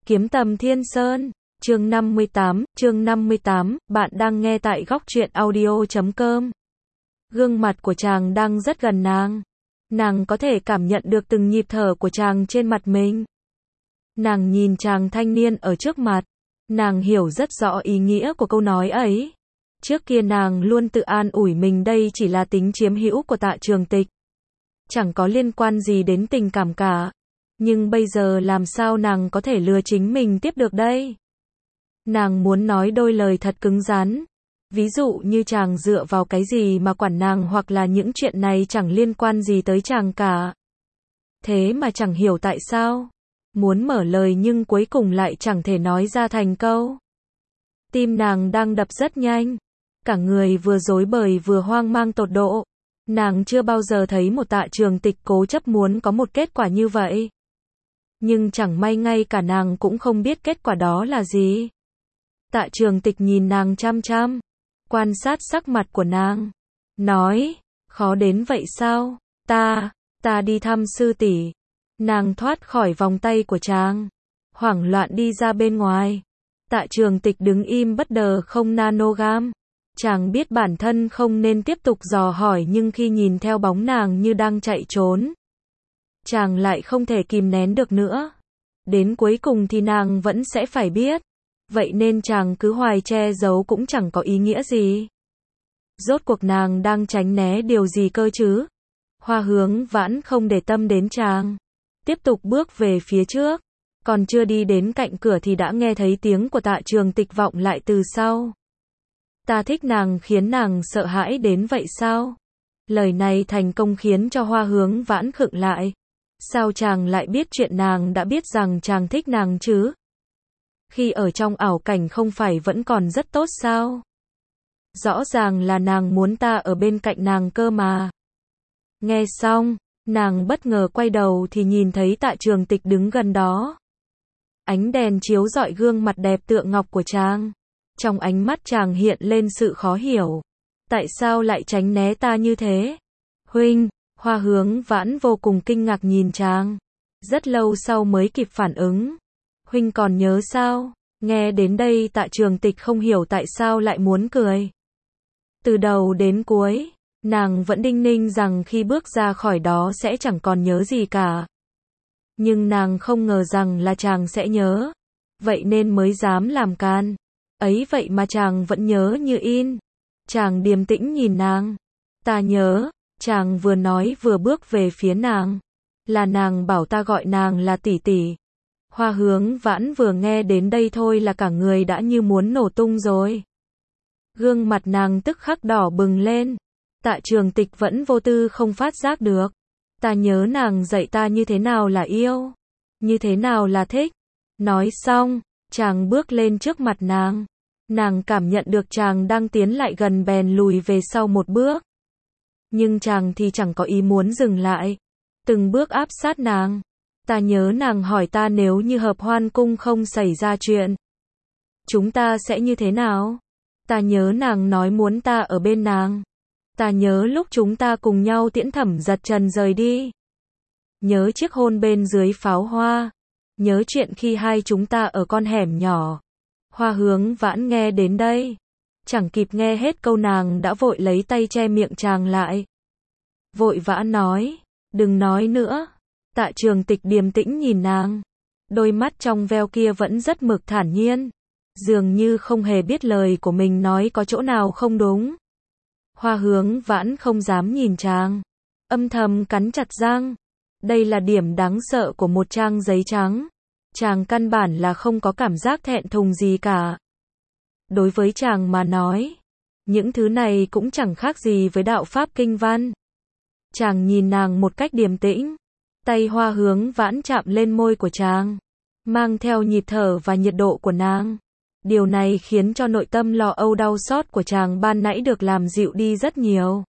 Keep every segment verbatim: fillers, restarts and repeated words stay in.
Kiếm Tầm Thiên Sơn, chương năm mươi tám, chương năm mươi tám, bạn đang nghe tại góc truyện audio chấm com. Gương mặt của chàng đang rất gần nàng. Nàng có thể cảm nhận được từng nhịp thở của chàng trên mặt mình. Nàng nhìn chàng thanh niên ở trước mặt. Nàng hiểu rất rõ ý nghĩa của câu nói ấy. Trước kia nàng luôn tự an ủi mình đây chỉ là tính chiếm hữu của Tạ Trường Tịch. Chẳng có liên quan gì đến tình cảm cả. Nhưng bây giờ làm sao nàng có thể lừa chính mình tiếp được đây? Nàng muốn nói đôi lời thật cứng rắn. Ví dụ như chàng dựa vào cái gì mà quản nàng, hoặc là những chuyện này chẳng liên quan gì tới chàng cả. Thế mà chẳng hiểu tại sao. Muốn mở lời nhưng cuối cùng lại chẳng thể nói ra thành câu. Tim nàng đang đập rất nhanh. Cả người vừa rối bời vừa hoang mang tột độ. Nàng chưa bao giờ thấy một Tạ Trường Tịch cố chấp muốn có một kết quả như vậy. Nhưng chẳng may ngay cả nàng cũng không biết kết quả đó là gì. Tạ Trường Tịch nhìn nàng chăm chăm, quan sát sắc mặt của nàng, nói, khó đến vậy sao? Ta, ta đi thăm sư tỷ. Nàng thoát khỏi vòng tay của chàng, hoảng loạn đi ra bên ngoài. Tạ Trường Tịch đứng im bất đờ không nanogam. Chàng biết bản thân không nên tiếp tục dò hỏi, nhưng khi nhìn theo bóng nàng như đang chạy trốn, chàng lại không thể kìm nén được nữa. Đến cuối cùng thì nàng vẫn sẽ phải biết. Vậy nên chàng cứ hoài che giấu cũng chẳng có ý nghĩa gì. Rốt cuộc nàng đang tránh né điều gì cơ chứ? Hoa Hướng Vãn không để tâm đến chàng. Tiếp tục bước về phía trước. Còn chưa đi đến cạnh cửa thì đã nghe thấy tiếng của Tạ Trường Tịch vọng lại từ sau. Ta thích nàng khiến nàng sợ hãi đến vậy sao? Lời này thành công khiến cho Hoa Hướng Vãn khựng lại. Sao chàng lại biết chuyện nàng đã biết rằng chàng thích nàng chứ? Khi ở trong ảo cảnh không phải vẫn còn rất tốt sao? Rõ ràng là nàng muốn ta ở bên cạnh nàng cơ mà. Nghe xong, nàng bất ngờ quay đầu thì nhìn thấy Tạ Trường Tịch đứng gần đó. Ánh đèn chiếu rọi gương mặt đẹp tựa ngọc của chàng. Trong ánh mắt chàng hiện lên sự khó hiểu. Tại sao lại tránh né ta như thế? Huynh, Hoa Hướng Vãn vô cùng kinh ngạc nhìn chàng. Rất lâu sau mới kịp phản ứng. Huynh còn nhớ sao? Nghe đến đây Tạ Trường Tịch không hiểu tại sao lại muốn cười. Từ đầu đến cuối, nàng vẫn đinh ninh rằng khi bước ra khỏi đó sẽ chẳng còn nhớ gì cả. Nhưng nàng không ngờ rằng là chàng sẽ nhớ. Vậy nên mới dám làm can. Ấy vậy mà chàng vẫn nhớ như in. Chàng điềm tĩnh nhìn nàng. Ta nhớ, chàng vừa nói vừa bước về phía nàng. Là nàng bảo ta gọi nàng là tỷ tỷ. Hoa Hướng Vãn vừa nghe đến đây thôi là cả người đã như muốn nổ tung rồi. Gương mặt nàng tức khắc đỏ bừng lên. Tạ Trường Tịch vẫn vô tư không phát giác được. Ta nhớ nàng dạy ta như thế nào là yêu, như thế nào là thích. Nói xong, chàng bước lên trước mặt nàng. Nàng cảm nhận được chàng đang tiến lại gần bèn lùi về sau một bước. Nhưng chàng thì chẳng có ý muốn dừng lại. Từng bước áp sát nàng. Ta nhớ nàng hỏi ta nếu như Hợp Hoan Cung không xảy ra chuyện, chúng ta sẽ như thế nào? Ta nhớ nàng nói muốn ta ở bên nàng. Ta nhớ lúc chúng ta cùng nhau tiễn Thẩm Giật Trần rời đi. Nhớ chiếc hôn bên dưới pháo hoa. Nhớ chuyện khi hai chúng ta ở con hẻm nhỏ. Hoa Hướng Vãn nghe đến đây, chẳng kịp nghe hết câu nàng đã vội lấy tay che miệng chàng lại. Vội vã nói, đừng nói nữa. Tạ Trường Tịch điềm tĩnh nhìn nàng. Đôi mắt trong veo kia vẫn rất mực thản nhiên. Dường như không hề biết lời của mình nói có chỗ nào không đúng. Hoa Hướng Vãn không dám nhìn chàng. Âm thầm cắn chặt răng. Đây là điểm đáng sợ của một trang giấy trắng. Chàng căn bản là không có cảm giác thẹn thùng gì cả. Đối với chàng mà nói, những thứ này cũng chẳng khác gì với đạo pháp kinh văn. Chàng nhìn nàng một cách điềm tĩnh. Tay Hoa Hướng Vãn chạm lên môi của chàng, mang theo nhịp thở và nhiệt độ của nàng. Điều này khiến cho nội tâm lo âu đau xót của chàng ban nãy được làm dịu đi rất nhiều.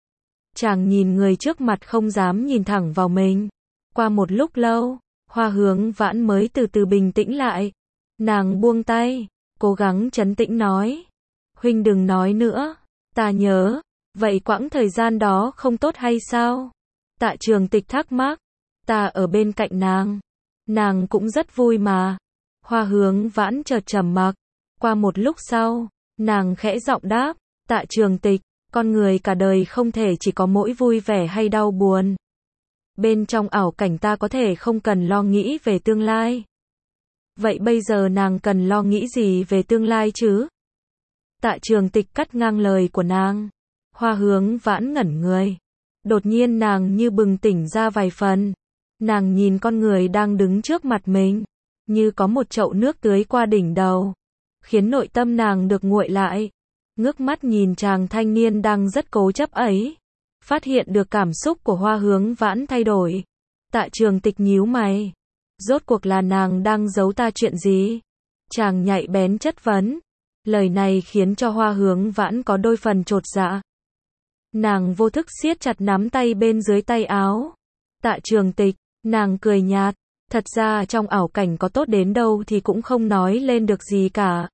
Chàng nhìn người trước mặt không dám nhìn thẳng vào mình. Qua một lúc lâu, Hoa Hướng Vãn mới từ từ bình tĩnh lại. Nàng buông tay, cố gắng trấn tĩnh nói. Huynh đừng nói nữa, ta nhớ. Vậy quãng thời gian đó không tốt hay sao? Tạ Trường Tịch thắc mắc. Ta ở bên cạnh nàng. Nàng cũng rất vui mà. Hoa Hướng Vãn chợt trầm mặc. Qua một lúc sau, nàng khẽ giọng đáp, Tạ Trường Tịch, con người cả đời không thể chỉ có mỗi vui vẻ hay đau buồn. Bên trong ảo cảnh ta có thể không cần lo nghĩ về tương lai. Vậy bây giờ nàng cần lo nghĩ gì về tương lai chứ? Tạ Trường Tịch cắt ngang lời của nàng. Hoa Hướng Vãn ngẩn người. Đột nhiên nàng như bừng tỉnh ra vài phần. Nàng nhìn con người đang đứng trước mặt mình, như có một chậu nước tưới qua đỉnh đầu, khiến nội tâm nàng được nguội lại. Ngước mắt nhìn chàng thanh niên đang rất cố chấp ấy, phát hiện được cảm xúc của Hoa Hướng Vãn thay đổi. Tạ Trường Tịch nhíu mày. Rốt cuộc là nàng đang giấu ta chuyện gì? Chàng nhạy bén chất vấn. Lời này khiến cho Hoa Hướng Vãn có đôi phần chột dạ. Nàng vô thức siết chặt nắm tay bên dưới tay áo. Tạ Trường Tịch, nàng cười nhạt. Thật ra trong ảo cảnh có tốt đến đâu thì cũng không nói lên được gì cả.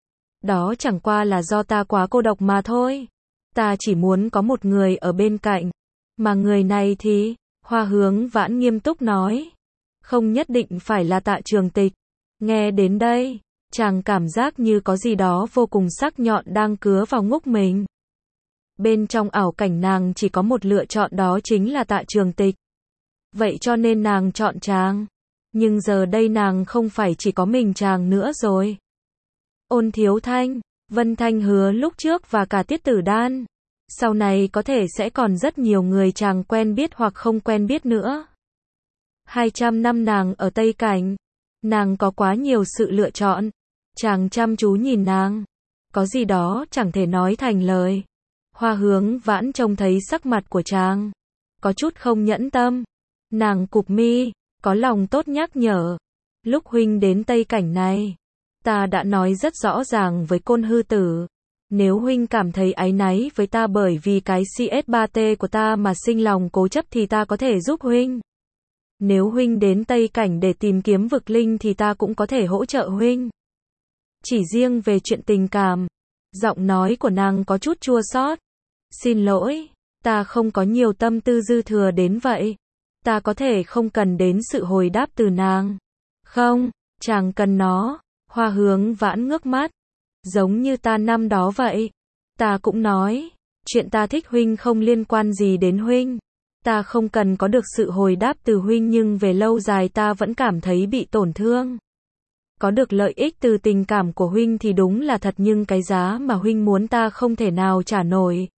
Đó chẳng qua là do ta quá cô độc mà thôi. Ta chỉ muốn có một người ở bên cạnh. Mà người này thì, Hoa Hướng Vãn nghiêm túc nói, không nhất định phải là Tạ Trường Tịch. Nghe đến đây, chàng cảm giác như có gì đó vô cùng sắc nhọn đang cứa vào ngúc mình. Bên trong ảo cảnh nàng chỉ có một lựa chọn, đó chính là Tạ Trường Tịch. Vậy cho nên nàng chọn chàng. Nhưng giờ đây nàng không phải chỉ có mình chàng nữa rồi. Ôn Thiếu Thanh, Vân Thanh Hứa lúc trước và cả Tiết Tử Đan. Sau này có thể sẽ còn rất nhiều người chàng quen biết hoặc không quen biết nữa. hai trăm năm nàng ở Tây Cảnh. Nàng có quá nhiều sự lựa chọn. Chàng chăm chú nhìn nàng. Có gì đó chẳng thể nói thành lời. Hoa Hướng Vãn trông thấy sắc mặt của chàng. Có chút không nhẫn tâm. Nàng cụp mi, có lòng tốt nhắc nhở. Lúc huynh đến Tây Cảnh này, ta đã nói rất rõ ràng với Côn Hư Tử. Nếu huynh cảm thấy áy náy với ta bởi vì cái C S ba T của ta mà sinh lòng cố chấp thì ta có thể giúp huynh. Nếu huynh đến Tây Cảnh để tìm kiếm vực linh thì ta cũng có thể hỗ trợ huynh. Chỉ riêng về chuyện tình cảm, giọng nói của nàng có chút chua xót. Xin lỗi, ta không có nhiều tâm tư dư thừa đến vậy. Ta có thể không cần đến sự hồi đáp từ nàng. Không, chàng cần nó. Hoa Hướng Vãn ngước mắt. Giống như ta năm đó vậy. Ta cũng nói, chuyện ta thích huynh không liên quan gì đến huynh. Ta không cần có được sự hồi đáp từ huynh, nhưng về lâu dài ta vẫn cảm thấy bị tổn thương. Có được lợi ích từ tình cảm của huynh thì đúng là thật, nhưng cái giá mà huynh muốn ta không thể nào trả nổi.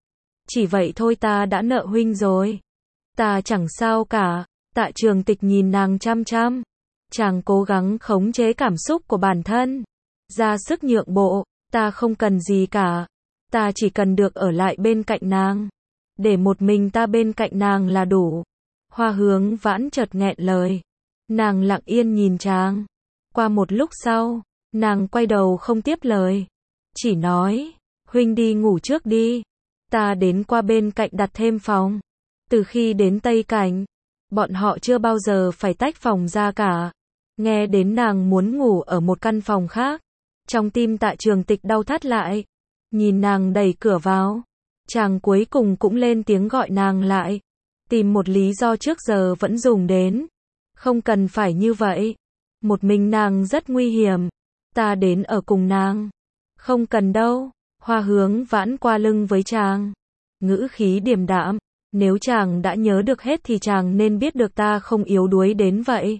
Chỉ vậy thôi ta đã nợ huynh rồi. Ta chẳng sao cả. Tạ Trường Tịch nhìn nàng chăm chăm. Chàng cố gắng khống chế cảm xúc của bản thân. Ra sức nhượng bộ. Ta không cần gì cả. Ta chỉ cần được ở lại bên cạnh nàng. Để một mình ta bên cạnh nàng là đủ. Hoa Hướng Vãn chợt nghẹn lời. Nàng lặng yên nhìn chàng. Qua một lúc sau, nàng quay đầu không tiếp lời. Chỉ nói, huynh đi ngủ trước đi. Ta đến qua bên cạnh đặt thêm phòng. Từ khi đến Tây Cảnh, bọn họ chưa bao giờ phải tách phòng ra cả. Nghe đến nàng muốn ngủ ở một căn phòng khác, trong tim Tạ Trường Tịch đau thắt lại. Nhìn nàng đẩy cửa vào, chàng cuối cùng cũng lên tiếng gọi nàng lại. Tìm một lý do trước giờ vẫn dùng đến. Không cần phải như vậy. Một mình nàng rất nguy hiểm. Ta đến ở cùng nàng. Không cần đâu. Hoa Hướng Vãn qua lưng với chàng. Ngữ khí điềm đạm. Nếu chàng đã nhớ được hết thì chàng nên biết được ta không yếu đuối đến vậy.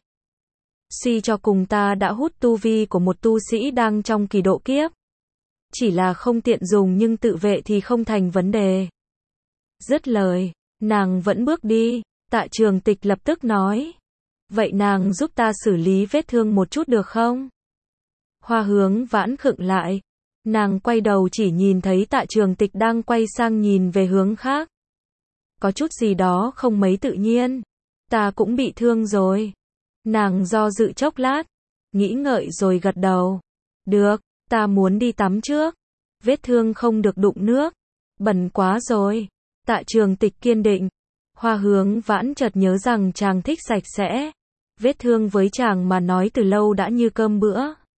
Suy cho cùng ta đã hút tu vi của một tu sĩ đang trong kỳ độ kiếp. Chỉ là không tiện dùng, nhưng tự vệ thì không thành vấn đề. Dứt lời, nàng vẫn bước đi. Tạ Trường Tịch lập tức nói. Vậy nàng giúp ta xử lý vết thương một chút được không? Hoa Hướng Vãn khựng lại. Nàng quay đầu chỉ nhìn thấy Tạ Trường Tịch đang quay sang nhìn về hướng khác. Có chút gì đó không mấy tự nhiên. Ta cũng bị thương rồi. Nàng do dự chốc lát, nghĩ ngợi rồi gật đầu. Được, ta muốn đi tắm trước. Vết thương không được đụng nước. Bẩn quá rồi. Tạ Trường Tịch kiên định. Hoa Hướng Vãn chợt nhớ rằng chàng thích sạch sẽ. Vết thương với chàng mà nói từ lâu đã như cơm bữa.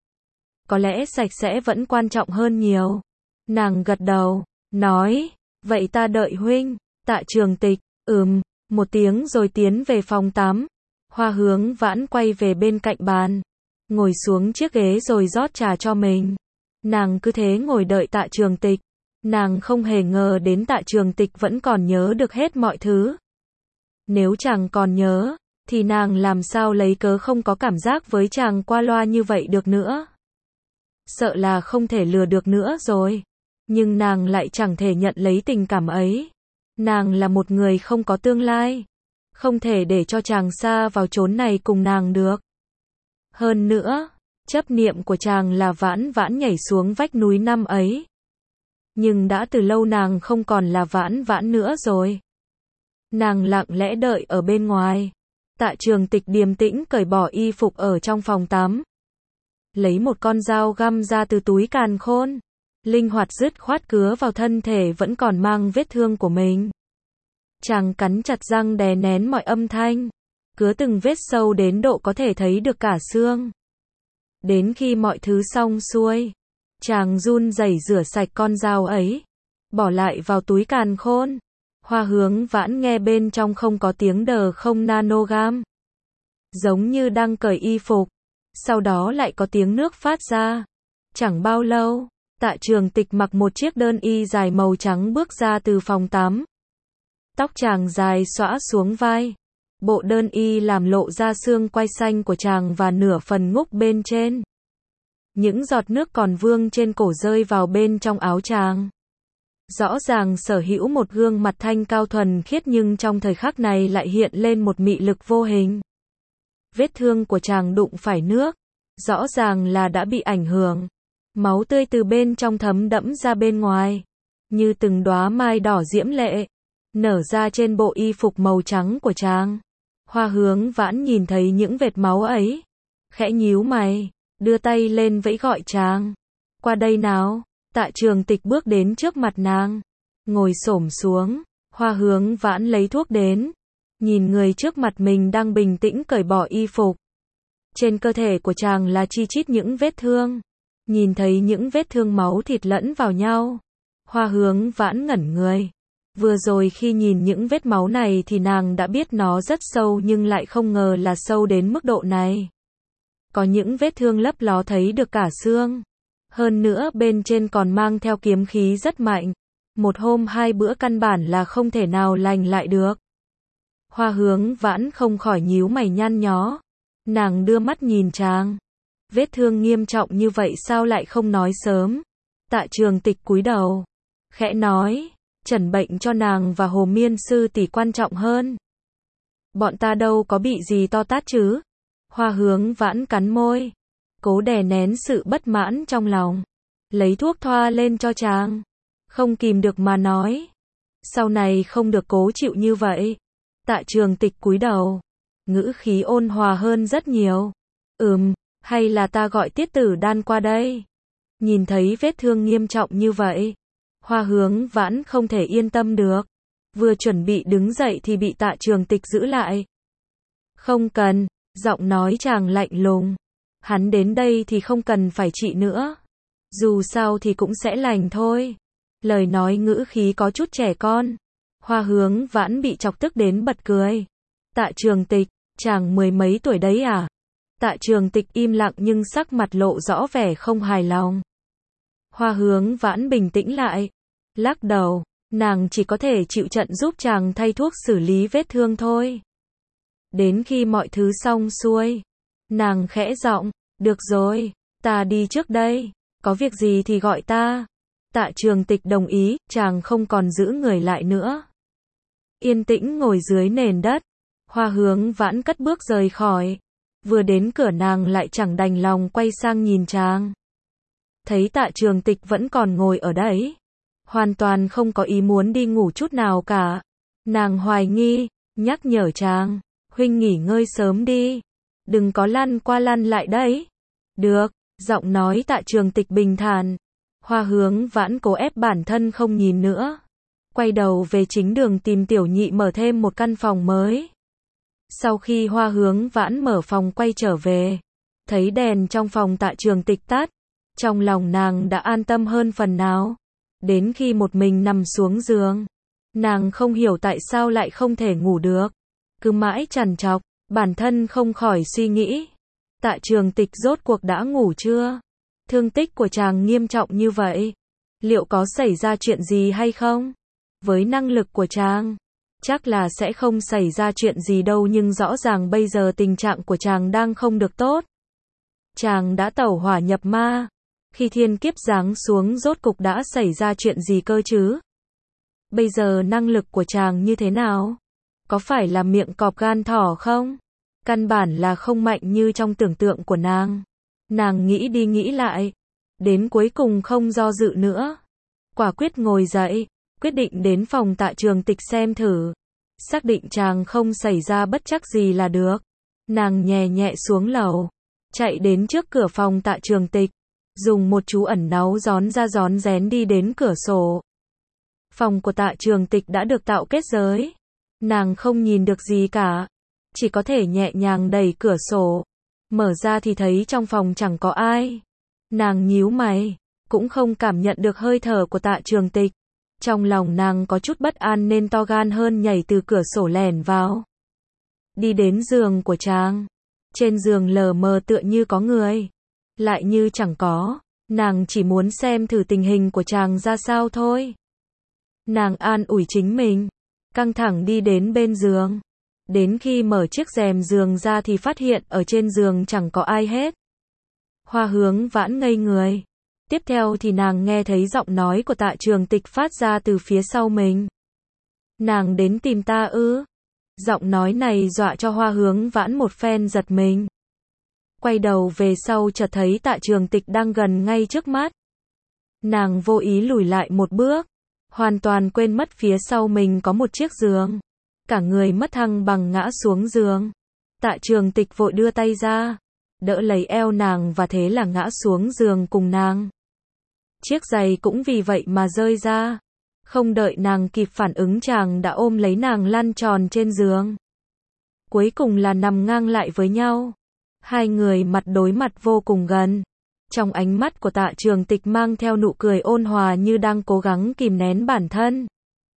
Có lẽ sạch sẽ vẫn quan trọng hơn nhiều. Nàng gật đầu, nói, vậy ta đợi huynh. Tạ Trường Tịch, ừm, một tiếng rồi tiến về phòng tắm. Hoa Hướng Vãn quay về bên cạnh bàn. ngồi xuống chiếc ghế rồi rót trà cho mình. Nàng cứ thế ngồi đợi Tạ Trường Tịch. Nàng không hề ngờ đến Tạ Trường Tịch vẫn còn nhớ được hết mọi thứ. Nếu chàng còn nhớ, thì nàng làm sao lấy cớ không có cảm giác với chàng qua loa như vậy được nữa. Sợ là không thể lừa được nữa rồi. Nhưng nàng lại chẳng thể nhận lấy tình cảm ấy. Nàng là một người không có tương lai. Không thể để cho chàng xa vào chốn này cùng nàng được. Hơn nữa, chấp niệm của chàng là Vãn Vãn nhảy xuống vách núi năm ấy. Nhưng đã từ lâu nàng không còn là Vãn Vãn nữa rồi. Nàng lặng lẽ đợi ở bên ngoài. Tạ Trường Tịch điềm tĩnh cởi bỏ y phục ở trong phòng tắm. Lấy một con dao găm ra từ túi càn khôn. Linh hoạt dứt khoát cứa vào thân thể vẫn còn mang vết thương của mình. Chàng cắn chặt răng đè nén mọi âm thanh. Cứa từng vết sâu đến độ có thể thấy được cả xương. Đến khi mọi thứ xong xuôi, chàng run rẩy rửa sạch con dao ấy. Bỏ lại vào túi càn khôn. Hoa Hướng Vãn nghe bên trong không có tiếng đờ không nanogram. Giống như đang cởi y phục. Sau đó lại có tiếng nước phát ra. Chẳng bao lâu, Tạ Trường Tịch mặc một chiếc đơn y dài màu trắng bước ra từ phòng tắm. Tóc chàng dài xõa xuống vai. Bộ đơn y làm lộ ra xương quai xanh của chàng và nửa phần ngúc bên trên. Những giọt nước còn vương trên cổ rơi vào bên trong áo chàng. Rõ ràng sở hữu một gương mặt thanh cao thuần khiết nhưng trong thời khắc này lại hiện lên một mị lực vô hình. Vết thương của chàng đụng phải nước. Rõ ràng là đã bị ảnh hưởng. Máu tươi từ bên trong thấm đẫm ra bên ngoài. Như từng đóa mai đỏ diễm lệ. Nở ra trên bộ y phục màu trắng của chàng. Hoa Hướng Vãn nhìn thấy những vệt máu ấy. Khẽ nhíu mày. Đưa tay lên vẫy gọi chàng. Qua đây nào. Tạ Trường Tịch bước đến trước mặt nàng. Ngồi xổm xuống. Hoa Hướng Vãn lấy thuốc đến. Nhìn người trước mặt mình đang bình tĩnh cởi bỏ y phục. Trên cơ thể của chàng là chi chít những vết thương. Nhìn thấy những vết thương máu thịt lẫn vào nhau. Hoa Hướng Vãn ngẩn người. Vừa rồi khi nhìn những vết máu này thì nàng đã biết nó rất sâu nhưng lại không ngờ là sâu đến mức độ này. Có những vết thương lấp ló thấy được cả xương. Hơn nữa bên trên còn mang theo kiếm khí rất mạnh. Một hôm hai bữa căn bản là không thể nào lành lại được. Hoa Hướng Vãn không khỏi nhíu mày nhăn nhó. Nàng đưa mắt nhìn chàng. Vết thương nghiêm trọng như vậy sao lại không nói sớm. Tạ Trường Tịch cúi đầu. Khẽ nói. Chẩn bệnh cho nàng và Hồ Miên sư tỷ quan trọng hơn. Bọn ta đâu có bị gì to tát chứ. Hoa Hướng Vãn cắn môi. Cố đè nén sự bất mãn trong lòng. Lấy thuốc thoa lên cho chàng. Không kìm được mà nói. Sau này không được cố chịu như vậy. Tạ Trường Tịch cúi đầu. Ngữ khí ôn hòa hơn rất nhiều. Ừm, hay là ta gọi Tiết Tử Đan qua đây. Nhìn thấy vết thương nghiêm trọng như vậy. Hoa Hướng Vãn không thể yên tâm được. Vừa chuẩn bị đứng dậy thì bị Tạ Trường Tịch giữ lại. Không cần, giọng nói chàng lạnh lùng. Hắn đến đây thì không cần phải trị nữa. Dù sao thì cũng sẽ lành thôi. Lời nói ngữ khí có chút trẻ con. Hoa Hướng Vãn bị chọc tức đến bật cười. Tạ Trường Tịch, chàng mười mấy tuổi đấy à? Tạ Trường Tịch im lặng nhưng sắc mặt lộ rõ vẻ không hài lòng. Hoa Hướng Vãn bình tĩnh lại. Lắc đầu, nàng chỉ có thể chịu trận giúp chàng thay thuốc xử lý vết thương thôi. Đến khi mọi thứ xong xuôi, nàng khẽ giọng, được rồi, ta đi trước đây, có việc gì thì gọi ta. Tạ Trường Tịch đồng ý, chàng không còn giữ người lại nữa. Yên tĩnh ngồi dưới nền đất, Hoa Hướng Vãn cất bước rời khỏi. Vừa đến cửa nàng lại chẳng đành lòng quay sang nhìn chàng. Thấy Tạ Trường Tịch vẫn còn ngồi ở đấy. Hoàn toàn không có ý muốn đi ngủ chút nào cả. Nàng hoài nghi, nhắc nhở chàng. Huynh nghỉ ngơi sớm đi. Đừng có lăn qua lăn lại đấy. Được, giọng nói Tạ Trường Tịch bình thản. Hoa Hướng Vãn cố ép bản thân không nhìn nữa. Quay đầu về chính đường tìm Tiểu Nhị mở thêm một căn phòng mới. Sau khi Hoa Hướng Vãn mở phòng quay trở về. Thấy đèn trong phòng Tạ Trường Tịch tắt. Trong lòng nàng đã an tâm hơn phần nào. Đến khi một mình nằm xuống giường. Nàng không hiểu tại sao lại không thể ngủ được. Cứ mãi trằn trọc, bản thân không khỏi suy nghĩ. Tạ Trường Tịch rốt cuộc đã ngủ chưa? Thương tích của chàng nghiêm trọng như vậy, liệu có xảy ra chuyện gì hay không? Với năng lực của chàng, chắc là sẽ không xảy ra chuyện gì đâu, nhưng rõ ràng bây giờ tình trạng của chàng đang không được tốt. Chàng đã tẩu hỏa nhập ma. Khi thiên kiếp giáng xuống rốt cục đã xảy ra chuyện gì cơ chứ? Bây giờ năng lực của chàng như thế nào? Có phải là miệng cọp gan thỏ không? Căn bản là không mạnh như trong tưởng tượng của nàng. Nàng nghĩ đi nghĩ lại, đến cuối cùng không do dự nữa. Quả quyết ngồi dậy, quyết định đến phòng Tạ Trường Tịch xem thử. Xác định chàng không xảy ra bất trắc gì là được. Nàng nhẹ nhẹ xuống lầu, chạy đến trước cửa phòng Tạ Trường Tịch, dùng một chú ẩn náu gión ra gión rén đi đến cửa sổ. Phòng của Tạ Trường Tịch đã được tạo kết giới. Nàng không nhìn được gì cả, chỉ có thể nhẹ nhàng đẩy cửa sổ. Mở ra thì thấy trong phòng chẳng có ai. Nàng nhíu mày, cũng không cảm nhận được hơi thở của Tạ Trường Tịch. Trong lòng nàng có chút bất an nên to gan hơn nhảy từ cửa sổ lẻn vào. Đi đến giường của chàng. Trên giường lờ mờ tựa như có người, lại như chẳng có. Nàng chỉ muốn xem thử tình hình của chàng ra sao thôi. Nàng an ủi chính mình, căng thẳng đi đến bên giường. Đến khi mở chiếc rèm giường ra thì phát hiện ở trên giường chẳng có ai hết. Hoa Hướng Vãn ngây người. Tiếp theo thì nàng nghe thấy giọng nói của Tạ Trường Tịch phát ra từ phía sau mình. Nàng đến tìm ta ư? Giọng nói này dọa cho Hoa Hướng Vãn một phen giật mình. Quay đầu về sau chợt thấy Tạ Trường Tịch đang gần ngay trước mắt. Nàng vô ý lùi lại một bước, hoàn toàn quên mất phía sau mình có một chiếc giường. Cả người mất thăng bằng ngã xuống giường. Tạ Trường Tịch vội đưa tay ra, đỡ lấy eo nàng và thế là ngã xuống giường cùng nàng. Chiếc giày cũng vì vậy mà rơi ra. Không đợi nàng kịp phản ứng chàng đã ôm lấy nàng lăn tròn trên giường. Cuối cùng là nằm ngang lại với nhau. Hai người mặt đối mặt vô cùng gần. Trong ánh mắt của Tạ Trường Tịch mang theo nụ cười ôn hòa như đang cố gắng kìm nén bản thân.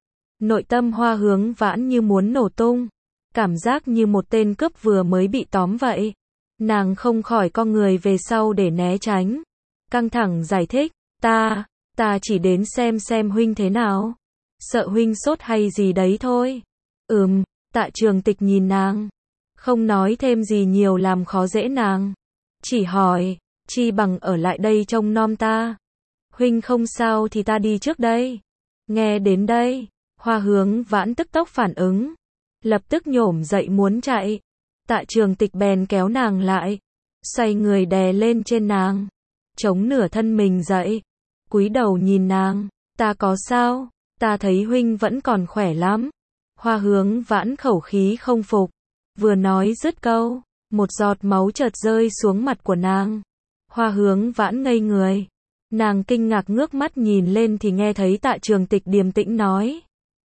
Nội tâm Hoa Hướng Vãn như muốn nổ tung. Cảm giác như một tên cướp vừa mới bị tóm vậy. Nàng không khỏi co người về sau để né tránh. Căng thẳng giải thích, ta, ta chỉ đến xem xem huynh thế nào. Sợ huynh sốt hay gì đấy thôi. Ừm, Tạ Trường Tịch nhìn nàng. Không nói thêm gì nhiều làm khó dễ nàng. Chỉ hỏi, chi bằng ở lại đây trông nom ta. Huynh không sao thì ta đi trước đây. Nghe đến đây, Hoa Hướng Vãn tức tốc phản ứng. Lập tức nhổm dậy muốn chạy. Tạ Trường Tịch bèn kéo nàng lại. Xoay người đè lên trên nàng. Chống nửa thân mình dậy. Cúi đầu nhìn nàng. Ta có sao? Ta thấy huynh vẫn còn khỏe lắm. Hoa Hướng Vãn khẩu khí không phục. Vừa nói dứt câu, một giọt máu chợt rơi xuống mặt của nàng. Hoa Hướng Vãn ngây người. Nàng kinh ngạc ngước mắt nhìn lên thì nghe thấy Tạ Trường Tịch điềm tĩnh nói.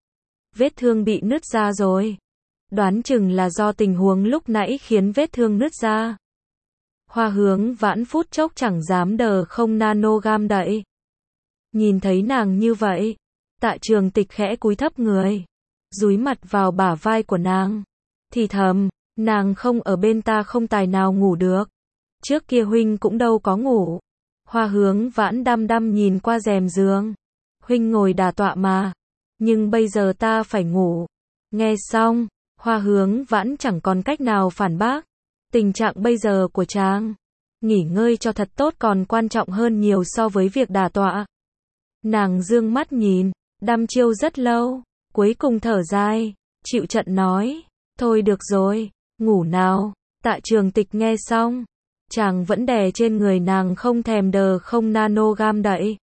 Vết thương bị nứt ra rồi. Đoán chừng là do tình huống lúc nãy khiến vết thương nứt ra. Hoa Hướng Vãn phút chốc chẳng dám đờ không nano gam đậy. Nhìn thấy nàng như vậy, Tạ Trường Tịch khẽ cúi thấp người, dúi mặt vào bả vai của nàng, thì thầm, nàng không ở bên ta không tài nào ngủ được. Trước kia huynh cũng đâu có ngủ. Hoa Hướng Vãn đăm đăm nhìn qua rèm giường. Huynh ngồi đả tọa mà, nhưng bây giờ ta phải ngủ. Nghe xong, Hoa Hướng Vãn chẳng còn cách nào phản bác. Tình trạng bây giờ của chàng, nghỉ ngơi cho thật tốt còn quan trọng hơn nhiều so với việc đả tọa. Nàng dương mắt nhìn, đăm chiêu rất lâu, cuối cùng thở dài, chịu trận nói, thôi được rồi, ngủ nào. Tạ Trường Tịch nghe xong, chàng vẫn đè trên người nàng không thèm đờ không nano gam đậy.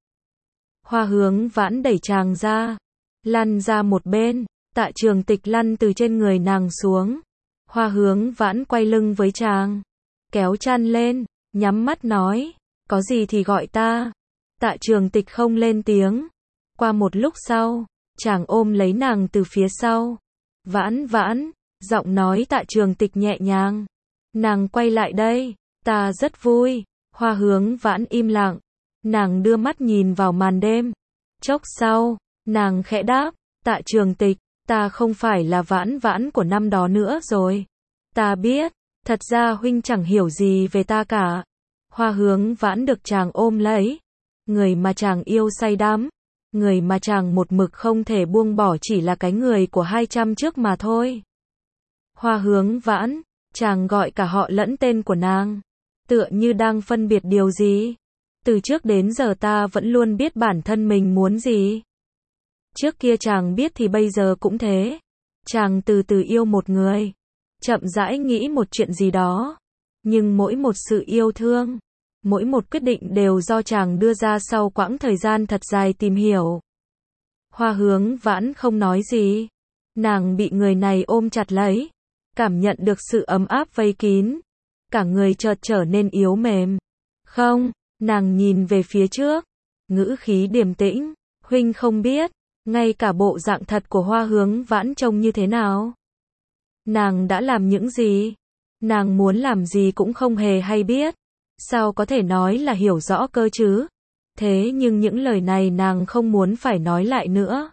Hoa Hướng Vãn đẩy chàng ra, lăn ra một bên. Tạ Trường Tịch lăn từ trên người nàng xuống. Hoa Hướng Vãn quay lưng với chàng, kéo chăn lên, nhắm mắt nói, có gì thì gọi ta. Tạ Trường Tịch không lên tiếng. Qua một lúc sau, chàng ôm lấy nàng từ phía sau. Vãn Vãn, giọng nói Tạ Trường Tịch nhẹ nhàng. Nàng quay lại đây, ta rất vui. Hoa Hướng Vãn im lặng. Nàng đưa mắt nhìn vào màn đêm. Chốc sau, nàng khẽ đáp, Tạ Trường Tịch, ta không phải là Vãn Vãn của năm đó nữa rồi. Ta biết, Thật ra huynh chẳng hiểu gì về ta cả. Hoa Hướng Vãn được chàng ôm lấy. Người mà chàng yêu say đắm. Người mà chàng một mực không thể buông bỏ chỉ là cái người của hai trăm trước mà thôi. Hoa Hướng Vãn, chàng gọi cả họ lẫn tên của nàng. Tựa như đang phân biệt điều gì. Từ trước đến giờ ta vẫn luôn biết bản thân mình muốn gì. Trước kia chàng biết thì bây giờ cũng thế. Chàng từ từ yêu một người. Chậm rãi nghĩ một chuyện gì đó. Nhưng mỗi một sự yêu thương, mỗi một quyết định đều do chàng đưa ra sau quãng thời gian thật dài tìm hiểu. Hoa Hướng Vãn không nói gì. Nàng bị người này ôm chặt lấy. Cảm nhận được sự ấm áp vây kín. Cả người chợt trở nên yếu mềm. Không, nàng nhìn về phía trước. Ngữ khí điềm tĩnh. Huynh không biết, ngay cả bộ dạng thật của Hoa Hướng Vãn trông như thế nào. Nàng đã làm những gì? Nàng muốn làm gì cũng không hề hay biết. Sao có thể nói là hiểu rõ cơ chứ? Thế nhưng những lời này nàng không muốn phải nói lại nữa.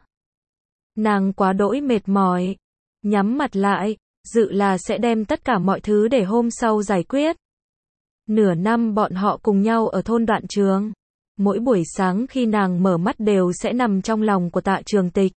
Nàng quá đỗi mệt mỏi. Nhắm mặt lại, dự là sẽ đem tất cả mọi thứ để hôm sau giải quyết. Nửa năm bọn họ cùng nhau ở thôn Đoạn Trường. Mỗi buổi sáng khi nàng mở mắt đều sẽ nằm trong lòng của Tạ Trường Tịch.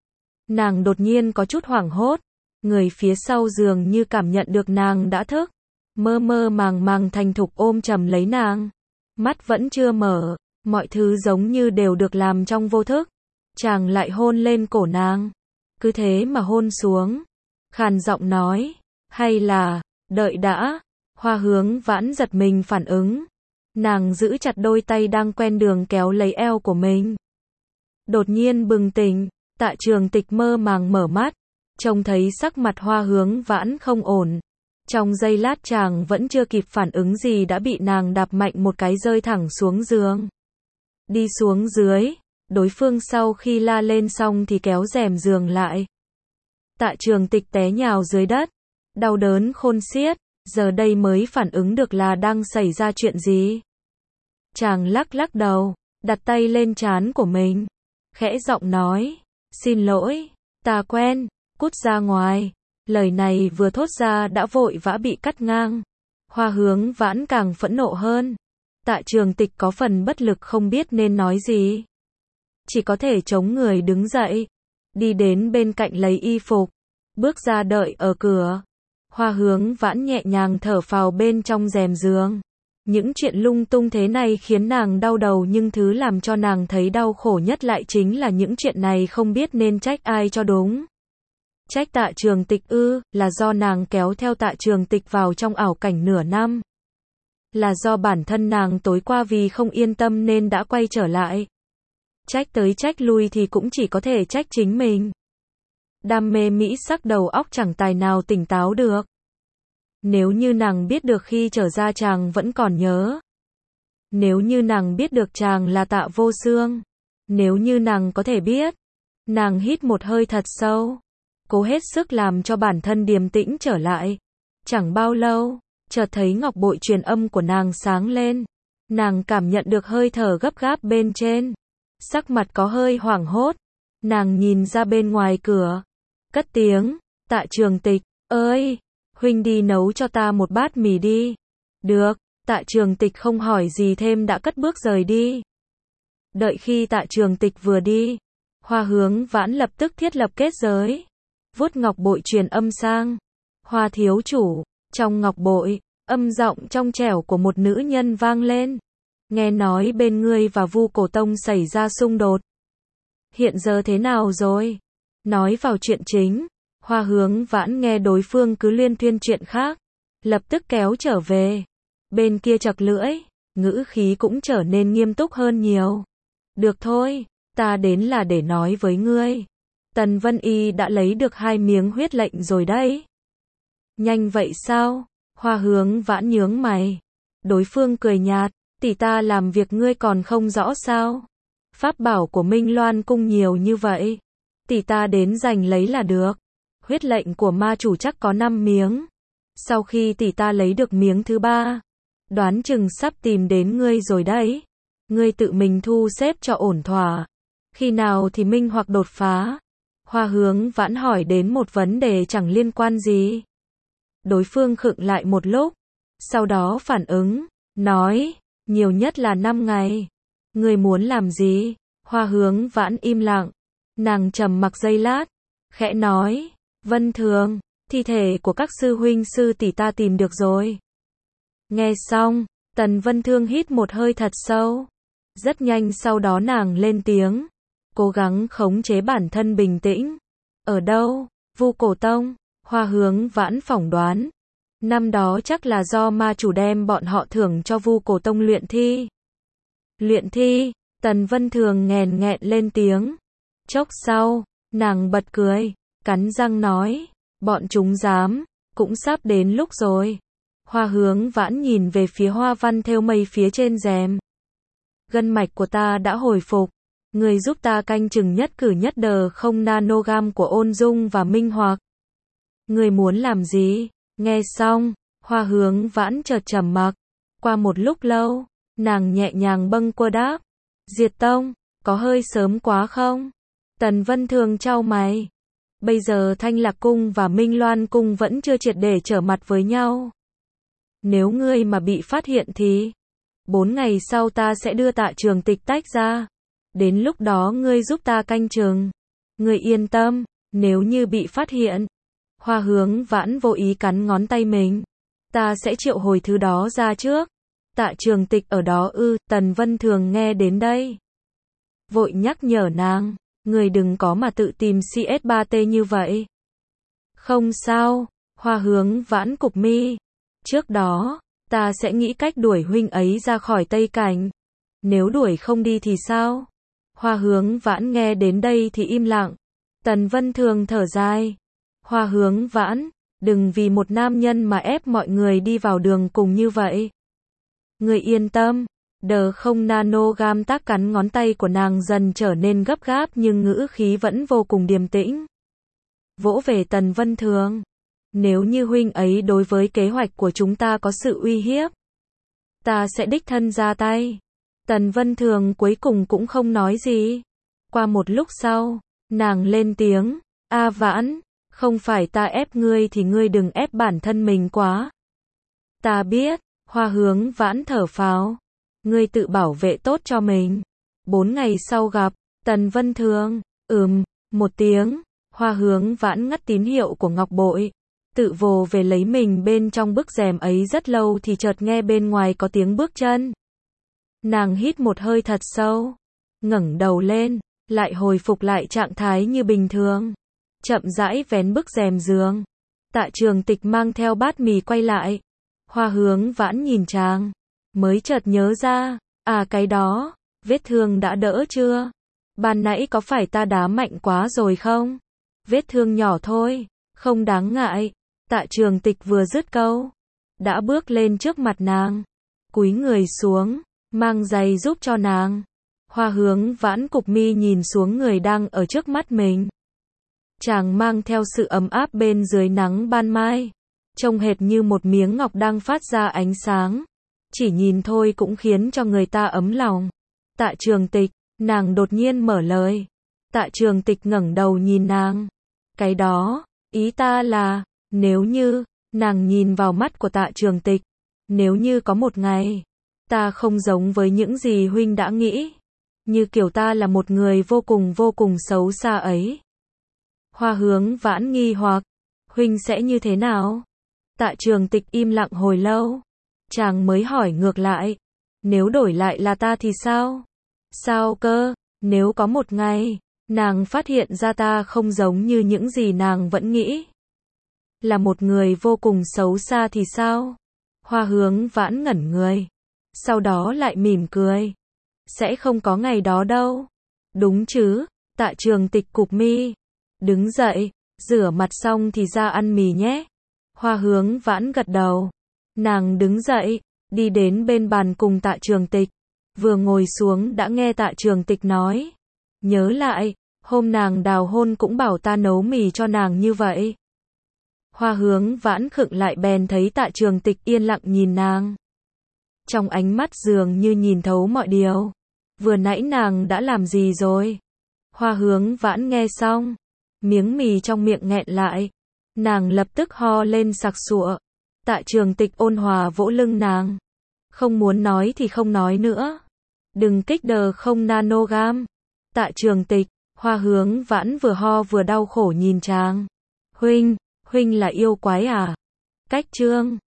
Nàng đột nhiên có chút hoảng hốt. Người phía sau giường như cảm nhận được nàng đã thức. Mơ mơ màng màng thành thục ôm chầm lấy nàng. Mắt vẫn chưa mở. Mọi thứ giống như đều được làm trong vô thức. Chàng lại hôn lên cổ nàng. Cứ thế mà hôn xuống. Khàn giọng nói. Hay là, đợi đã. Hoa Hướng Vãn giật mình phản ứng. Nàng giữ chặt đôi tay đang quen đường kéo lấy eo của mình. Đột nhiên bừng tỉnh. Tạ Trường Tịch mơ màng mở mắt. Trông thấy sắc mặt Hoa Hướng Vãn không ổn. Trong giây lát chàng vẫn chưa kịp phản ứng gì đã bị nàng đạp mạnh một cái rơi thẳng xuống giường. Đi xuống dưới. Đối phương sau khi la lên xong thì kéo rèm giường lại. Tạ Trường Tịch té nhào dưới đất. Đau đớn khôn xiết. Giờ đây mới phản ứng được là đang xảy ra chuyện gì. Chàng lắc lắc đầu. Đặt tay lên trán của mình. Khẽ giọng nói. Xin lỗi. Ta quen. Cút ra ngoài. Lời này vừa thốt ra đã vội vã bị cắt ngang. Hoa Hướng Vãn càng phẫn nộ hơn. Tạ Trường Tịch có phần bất lực không biết nên nói gì. Chỉ có thể chống người đứng dậy. Đi đến bên cạnh lấy y phục. Bước ra đợi ở cửa. Hoa Hướng Vãn nhẹ nhàng thở phào bên trong rèm giường. Những chuyện lung tung thế này khiến nàng đau đầu nhưng thứ làm cho nàng thấy đau khổ nhất lại chính là những chuyện này không biết nên trách ai cho đúng. Trách Tạ Trường Tịch ư, là do nàng kéo theo Tạ Trường Tịch vào trong ảo cảnh nửa năm. Là do bản thân nàng tối qua vì không yên tâm nên đã quay trở lại. Trách tới trách lui thì cũng chỉ có thể trách chính mình. Đam mê mỹ sắc đầu óc chẳng tài nào tỉnh táo được. Nếu như nàng biết được khi trở ra chàng vẫn còn nhớ. Nếu như nàng biết được chàng là Tạ Vô Xương. Nếu như nàng có thể biết. Nàng hít một hơi thật sâu. Cố hết sức làm cho bản thân điềm tĩnh trở lại. Chẳng bao lâu, chợt thấy ngọc bội truyền âm của nàng sáng lên. Nàng cảm nhận được hơi thở gấp gáp bên trên. Sắc mặt có hơi hoảng hốt. Nàng nhìn ra bên ngoài cửa. Cất tiếng, Tạ Trường Tịch, ơi, huynh đi nấu cho ta một bát mì đi. Được, Tạ Trường Tịch không hỏi gì thêm đã cất bước rời đi. Đợi khi Tạ Trường Tịch vừa đi, Hoa Hướng Vãn lập tức thiết lập kết giới. Vuốt ngọc bội truyền âm sang. Hoa thiếu chủ, trong ngọc bội, âm giọng trong trẻo của một nữ nhân vang lên. Nghe nói bên ngươi và Vu Cổ Tông xảy ra xung đột. Hiện giờ thế nào rồi? Nói vào chuyện chính. Hoa Hướng Vãn nghe đối phương cứ liên thuyên chuyện khác. Lập tức kéo trở về. Bên kia chật lưỡi. Ngữ khí cũng trở nên nghiêm túc hơn nhiều. Được thôi, ta đến là để nói với ngươi. Tần Vân Y đã lấy được hai miếng huyết lệnh rồi đấy. Nhanh vậy sao? Hoa Hướng Vãn nhướng mày. Đối phương cười nhạt. Tỷ ta làm việc ngươi còn không rõ sao? Pháp bảo của Minh Loan cung nhiều như vậy. Tỷ ta đến giành lấy là được. Huyết lệnh của ma chủ chắc có năm miếng. Sau khi tỷ ta lấy được miếng thứ ba, đoán chừng sắp tìm đến ngươi rồi đấy. Ngươi tự mình thu xếp cho ổn thỏa. Khi nào thì minh hoặc đột phá? Hoa Hướng Vãn hỏi đến một vấn đề chẳng liên quan gì. Đối phương khựng lại một lúc, sau đó phản ứng, nói, nhiều nhất là năm ngày. Ngươi muốn làm gì? Hoa Hướng Vãn im lặng, nàng trầm mặc giây lát, khẽ nói, Vân Thường, thi thể của các sư huynh sư tỷ ta tìm được rồi. Nghe xong, Tần Vân Thương hít một hơi thật sâu. Rất nhanh sau đó nàng lên tiếng, cố gắng khống chế bản thân bình tĩnh. Ở đâu? Vu Cổ Tông. Hoa Hướng Vãn phỏng đoán, năm đó chắc là do ma chủ đem bọn họ thưởng cho Vu Cổ Tông luyện thi. Luyện thi? Tần Vân Thường nghèn nghẹn lên tiếng. Chốc sau, nàng bật cười, cắn răng nói, bọn chúng dám, cũng sắp đến lúc rồi. Hoa Hướng Vãn nhìn về phía hoa văn thêu mây phía trên rèm. Gân mạch của ta đã hồi phục, người giúp ta canh chừng nhất cử nhất đờ không nanogam của Ôn Dung và Minh Hoặc. Người muốn làm gì? Nghe xong, Hoa Hướng Vãn chợt trầm mặc. Qua một lúc lâu, nàng nhẹ nhàng bâng quơ đáp, Diệt Tông, có hơi sớm quá không? Tần Vân Thường chau mày. Bây giờ Thanh Lạc Cung và Minh Loan Cung vẫn chưa triệt để trở mặt với nhau. Nếu ngươi mà bị phát hiện thì, bốn ngày sau ta sẽ đưa Tạ Trường Tịch tách ra. Đến lúc đó ngươi giúp ta canh chừng. Ngươi yên tâm, nếu như bị phát hiện. Hoa Hướng Vãn vô ý cắn ngón tay mình. Ta sẽ triệu hồi thứ đó ra trước. Tạ Trường Tịch ở đó ư? Tần Vân Thường nghe đến đây, vội nhắc nhở nàng, người đừng có mà tự tìm C S ba T như vậy. Không sao, Hoa Hướng Vãn cụp mi. Trước đó, ta sẽ nghĩ cách đuổi huynh ấy ra khỏi Tây Cảnh. Nếu đuổi không đi thì sao? Hoa Hướng Vãn nghe đến đây thì im lặng. Tần Vân Thường thở dài. Hoa Hướng Vãn, đừng vì một nam nhân mà ép mọi người đi vào đường cùng như vậy. Người yên tâm. Đờ không nanogam tác cắn ngón tay của nàng dần trở nên gấp gáp nhưng ngữ khí vẫn vô cùng điềm tĩnh. Vỗ về Tần Vân Thường. Nếu như huynh ấy đối với kế hoạch của chúng ta có sự uy hiếp, ta sẽ đích thân ra tay. Tần Vân Thường cuối cùng cũng không nói gì. Qua một lúc sau, nàng lên tiếng, A Vãn, không phải ta ép ngươi thì ngươi đừng ép bản thân mình quá. Ta biết. Hoa Hướng Vãn thở phào. Ngươi tự bảo vệ tốt cho mình. Bốn ngày sau gặp, Tần Vân Thường, ừm, một tiếng. Hoa Hướng Vãn ngắt tín hiệu của ngọc bội, tự vồ về lấy mình bên trong bức rèm ấy rất lâu thì chợt nghe bên ngoài có tiếng bước chân. Nàng hít một hơi thật sâu, ngẩng đầu lên, lại hồi phục lại trạng thái như bình thường. Chậm rãi vén bức rèm giường. Tạ Trường Tịch mang theo bát mì quay lại. Hoa Hướng Vãn nhìn chàng, mới chợt nhớ ra, à cái đó, vết thương đã đỡ chưa? Ban nãy có phải ta đá mạnh quá rồi không? Vết thương nhỏ thôi, không đáng ngại. Tạ Trường Tịch vừa dứt câu, đã bước lên trước mặt nàng, cúi người xuống, mang giày giúp cho nàng. Hoa Hướng Vãn cụp mi nhìn xuống người đang ở trước mắt mình. Chàng mang theo sự ấm áp bên dưới nắng ban mai, trông hệt như một miếng ngọc đang phát ra ánh sáng. Chỉ nhìn thôi cũng khiến cho người ta ấm lòng. Tạ Trường Tịch, nàng đột nhiên mở lời. Tạ Trường Tịch ngẩng đầu nhìn nàng. Cái đó, ý ta là, nếu như, nàng nhìn vào mắt của Tạ Trường Tịch, nếu như có một ngày, ta không giống với những gì huynh đã nghĩ, như kiểu ta là một người vô cùng vô cùng xấu xa ấy. Hoa Hướng Vãn nghi hoặc, huynh sẽ như thế nào? Tạ Trường Tịch im lặng hồi lâu, chàng mới hỏi ngược lại, nếu đổi lại là ta thì sao? Sao cơ? Nếu có một ngày, nàng phát hiện ra ta không giống như những gì nàng vẫn nghĩ, là một người vô cùng xấu xa thì sao? Hoa Hướng Vãn ngẩn người, sau đó lại mỉm cười. Sẽ không có ngày đó đâu. Đúng chứ? Tạ Trường Tịch cụp mi, đứng dậy, rửa mặt xong thì ra ăn mì nhé. Hoa Hướng Vãn gật đầu. Nàng đứng dậy, đi đến bên bàn cùng Tạ Trường Tịch. Vừa ngồi xuống đã nghe Tạ Trường Tịch nói, nhớ lại, hôm nàng đào hôn cũng bảo ta nấu mì cho nàng như vậy. Hoa Hướng Vãn khựng lại bèn thấy Tạ Trường Tịch yên lặng nhìn nàng. Trong ánh mắt dường như nhìn thấu mọi điều. Vừa nãy nàng đã làm gì rồi? Hoa Hướng Vãn nghe xong, miếng mì trong miệng nghẹn lại, Nàng lập tức ho lên sặc sụa. Tạ Trường Tịch ôn hòa vỗ lưng nàng. Không muốn nói thì không nói nữa. Đừng kích đờ không nanogam. Tạ Trường Tịch, Hoa Hướng Vãn vừa ho vừa đau khổ nhìn chàng. Huynh, huynh là yêu quái à? Cách Trương